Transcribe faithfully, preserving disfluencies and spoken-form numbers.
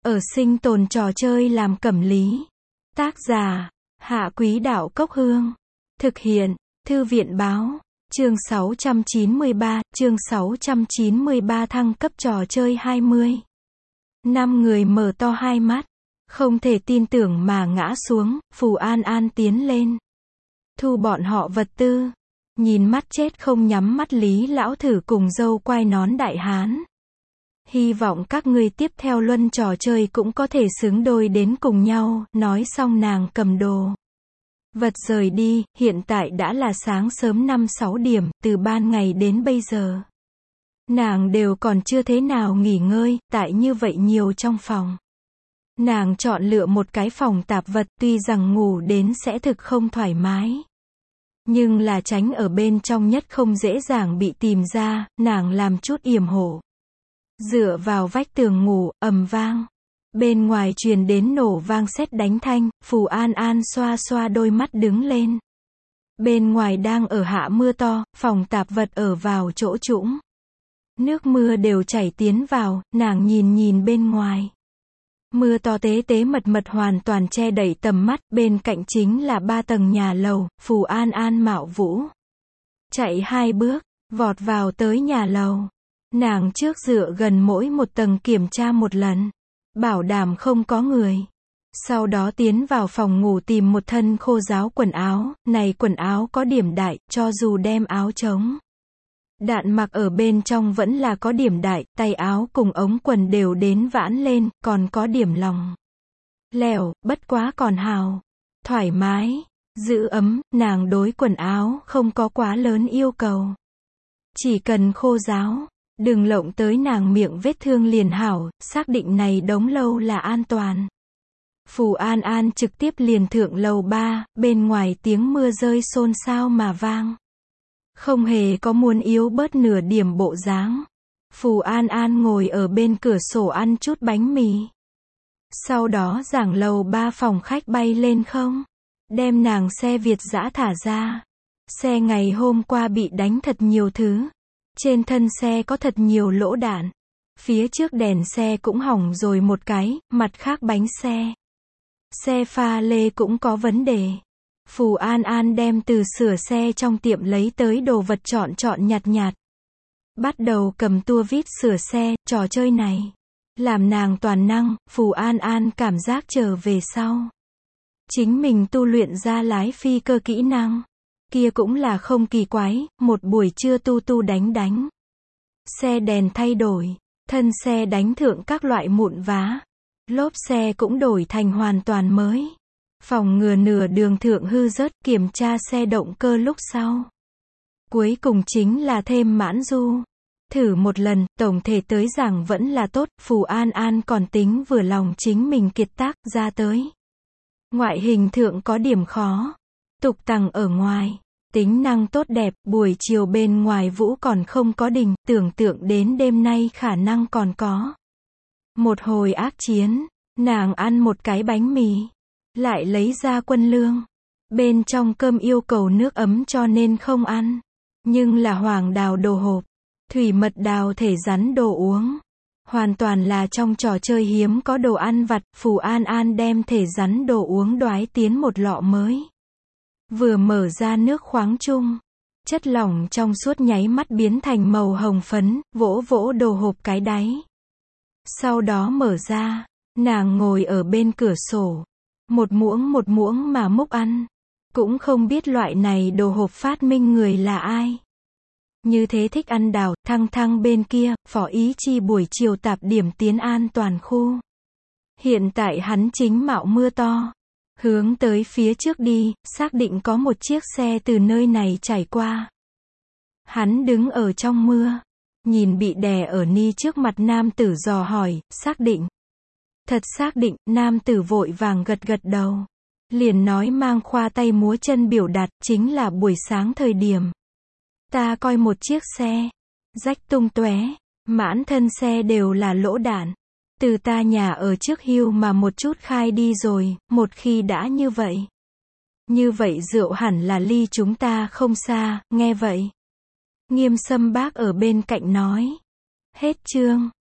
Ở sinh tồn trò chơi làm cẩm lý. Tác giả, Hạ Quý Đạo Cốc Hương. Thực hiện, Thư viện Báo. Chương sáu trăm chín mươi ba, chương sáu trăm chín mươi ba thăng cấp trò chơi hai mươi. Năm người mở to hai mắt, không thể tin tưởng mà ngã xuống, Phù An An tiến lên. Thu bọn họ vật tư. Nhìn mắt chết không nhắm mắt Lý lão thử cùng dâu quai nón đại hán. Hy vọng các ngươi tiếp theo luân trò chơi cũng có thể xứng đôi đến cùng nhau, nói xong nàng cầm đồ vật rời đi. Hiện tại đã là sáng sớm năm sáu điểm, từ ban ngày đến bây giờ. Nàng đều còn chưa thế nào nghỉ ngơi, tại như vậy nhiều trong phòng. Nàng chọn lựa một cái phòng tạp vật, tuy rằng ngủ đến sẽ thực không thoải mái. Nhưng là tránh ở bên trong nhất không dễ dàng bị tìm ra, nàng làm chút yểm hộ. Dựa vào vách tường ngủ, ầm vang. Bên ngoài truyền đến nổ vang sét đánh thanh, Phù An An xoa xoa đôi mắt đứng lên. Bên ngoài đang ở hạ mưa to, phòng tạp vật ở vào chỗ trũng. Nước mưa đều chảy tiến vào, nàng nhìn nhìn bên ngoài. Mưa to tế tế mật mật hoàn toàn che đậy tầm mắt, bên cạnh chính là ba tầng nhà lầu. Phù An An mạo vũ. Chạy hai bước, vọt vào tới nhà lầu. Nàng trước dựa gần mỗi một tầng kiểm tra một lần, bảo đảm không có người. Sau đó tiến vào phòng ngủ tìm một thân khô ráo quần áo, này quần áo có điểm đại, cho dù đem áo chống đạn mặc ở bên trong vẫn là có điểm đại, tay áo cùng ống quần đều đến vãn lên, còn có điểm lòng lẻo, bất quá còn hào, thoải mái, giữ ấm. Nàng đối quần áo không có quá lớn yêu cầu, chỉ cần khô ráo, đừng lộng tới nàng miệng vết thương liền hảo, xác định này đống lâu là an toàn. Phù An An trực tiếp liền thượng lầu ba, bên ngoài tiếng mưa rơi xôn xao mà vang. Không hề có muốn yếu bớt nửa điểm bộ dáng. Phù An An ngồi ở bên cửa sổ ăn chút bánh mì. Sau đó giảng lầu ba phòng khách bay lên không, đem nàng xe Việt dã thả ra. Xe ngày hôm qua bị đánh thật nhiều thứ. Trên thân xe có thật nhiều lỗ đạn. Phía trước đèn xe cũng hỏng rồi một cái, mặt khác bánh xe. Xe pha lê cũng có vấn đề. Phù An An đem từ sửa xe trong tiệm lấy tới đồ vật chọn chọn nhặt nhặt. Bắt đầu cầm tua vít sửa xe, trò chơi này làm nàng toàn năng. Phù An An cảm giác trở về sau, chính mình tu luyện ra lái phi cơ kỹ năng. Kia cũng là không kỳ quái, một buổi trưa tu tu đánh đánh. Xe đèn thay đổi, thân xe đánh thượng các loại mụn vá. Lốp xe cũng đổi thành hoàn toàn mới. Phòng ngừa nửa đường thượng hư rớt, kiểm tra xe động cơ lúc sau. Cuối cùng chính là thêm mãn du. Thử một lần, tổng thể tới giảng vẫn là tốt. Phù An An còn tính vừa lòng chính mình kiệt tác ra tới. Ngoại hình thượng có điểm khó. Tục tằng ở ngoài, tính năng tốt đẹp, buổi chiều bên ngoài vũ còn không có đình, tưởng tượng đến đêm nay khả năng còn có một hồi ác chiến. Nàng ăn một cái bánh mì, lại lấy ra quân lương. Bên trong cơm yêu cầu nước ấm cho nên không ăn, nhưng là hoàng đào đồ hộp, thủy mật đào thể rắn đồ uống. Hoàn toàn là trong trò chơi hiếm có đồ ăn vặt. Phù An An đem thể rắn đồ uống đoái tiến một lọ mới. Vừa mở ra nước khoáng chung, chất lỏng trong suốt nháy mắt biến thành màu hồng phấn, vỗ vỗ đồ hộp cái đáy. Sau đó mở ra, nàng ngồi ở bên cửa sổ, một muỗng một muỗng mà múc ăn. Cũng không biết loại này đồ hộp phát minh người là ai. Như thế thích ăn đào. Thăng thăng bên kia, Phó Ý Chi buổi chiều tạp điểm tiến an toàn khu. Hiện tại hắn chính mạo mưa to, hướng tới phía trước đi, xác định có một chiếc xe từ nơi này chảy qua. Hắn đứng ở trong mưa, nhìn bị đè ở ni trước mặt nam tử dò hỏi, xác định. Thật xác định. Nam tử vội vàng gật gật đầu. Liền nói mang khoa tay múa chân biểu đạt, chính là buổi sáng thời điểm. Ta coi một chiếc xe, rách tung tóe, mãn thân xe đều là lỗ đạn. Từ ta nhà ở trước hưu mà một chút khai đi rồi, một khi đã như vậy. Như vậy rượu hẳn là ly chúng ta không xa, nghe vậy. Nghiêm Sâm bác ở bên cạnh nói. Hết chương.